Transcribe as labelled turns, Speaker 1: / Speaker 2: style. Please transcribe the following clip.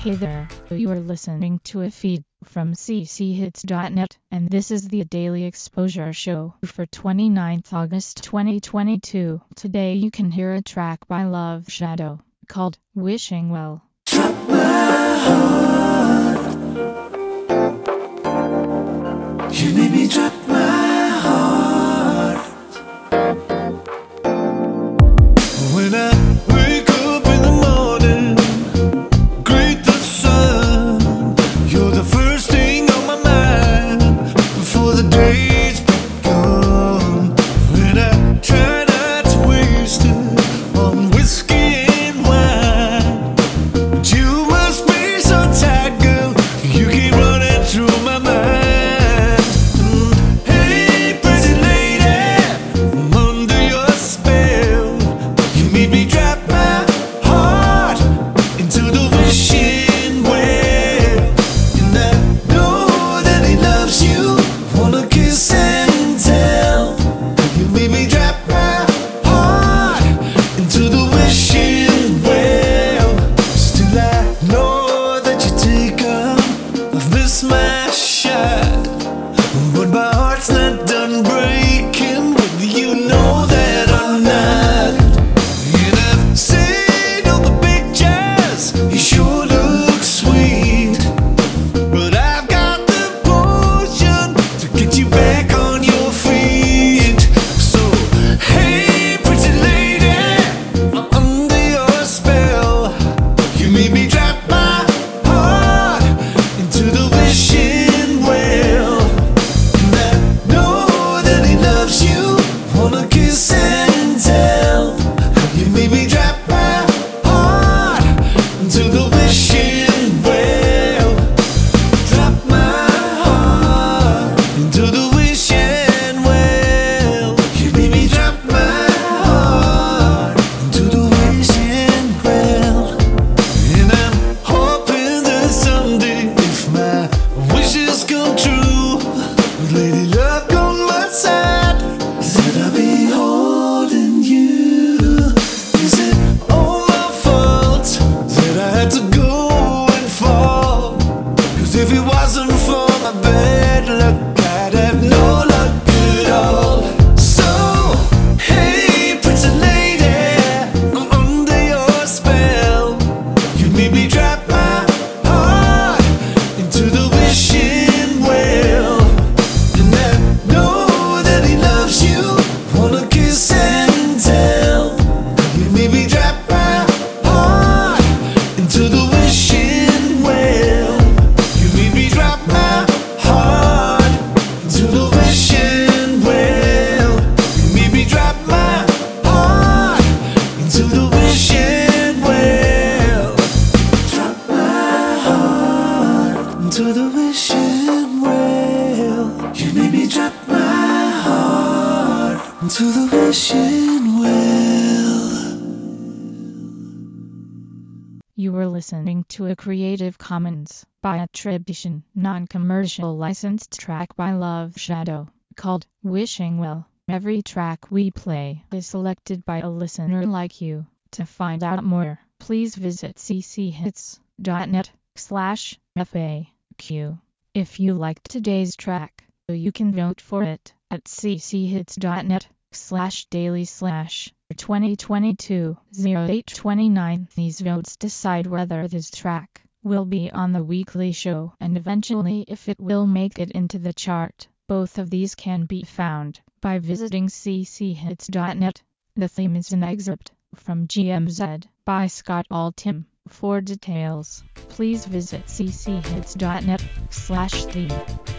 Speaker 1: Hey there, you are listening to a feed from cchits.net, and this is the Daily Exposure Show for 29th August 2022. Today you can hear a track by Love Shadow called Wishing Well.
Speaker 2: Drop my heart. You made me drop my heart. When I wake up in the morning, greet the sun. You're the first thing on my mind before the day's begun. When I try not to waste it on whiskey and wine, but you must be so tired, girl. You keep running through my mind. Hey, pretty lady, I'm under your spell. You made me drop my heart into the wishing well. And I know that he loves you. Wanna kiss and tell. You made me drop my heart into the wishing well. Still I know that you take up. I've missed my shot, but my heart's not done breaking. But you know that I'm not. And I've seen all the pictures, you sure look sweet, but I've got the potion to get you back on your feet. So, hey, pretty lady, I'm under your spell. You made me drop my heart into the wishing well. And I know that he loves you. Wanna kiss and tell. You made me drop my heart into the wishing well. Drop my heart into the wishing well. You made me drop my heart into the wishing well. And I'm hoping that someday, if my wishes come true, with Lady Luck on my side, that I'll be holding you. Is it all my fault that I had to go and fall? 'Cause if it wasn't for my bad luck, I'd have no luck at all. So, hey, pretty lady, I'm under your spell. You made me drop my heart into the wishing well. And I know that he loves you. Wanna kiss and tell. You made me drop my heart into the wishing well. You made me drop my heart into the wishing well. You made me drop my heart into the wishing well. Drop my heart into the wishing well. You made me drop my heart into the wishing well.
Speaker 1: You were listening to a Creative Commons by attribution, non-commercial licensed track by Love Shadow called Wishing Well. Every track we play is selected by a listener like you. To find out more, please visit cchits.net/FAQ. If you liked today's track, you can vote for it at cchits.net/daily/2022-0829. These votes decide whether this track will be on the weekly show and eventually if it will make it into the chart. Both of these can be found by visiting cchits.net. The theme is an excerpt from GMZ by Scott Altham. For details, please visit cchits.net/theme.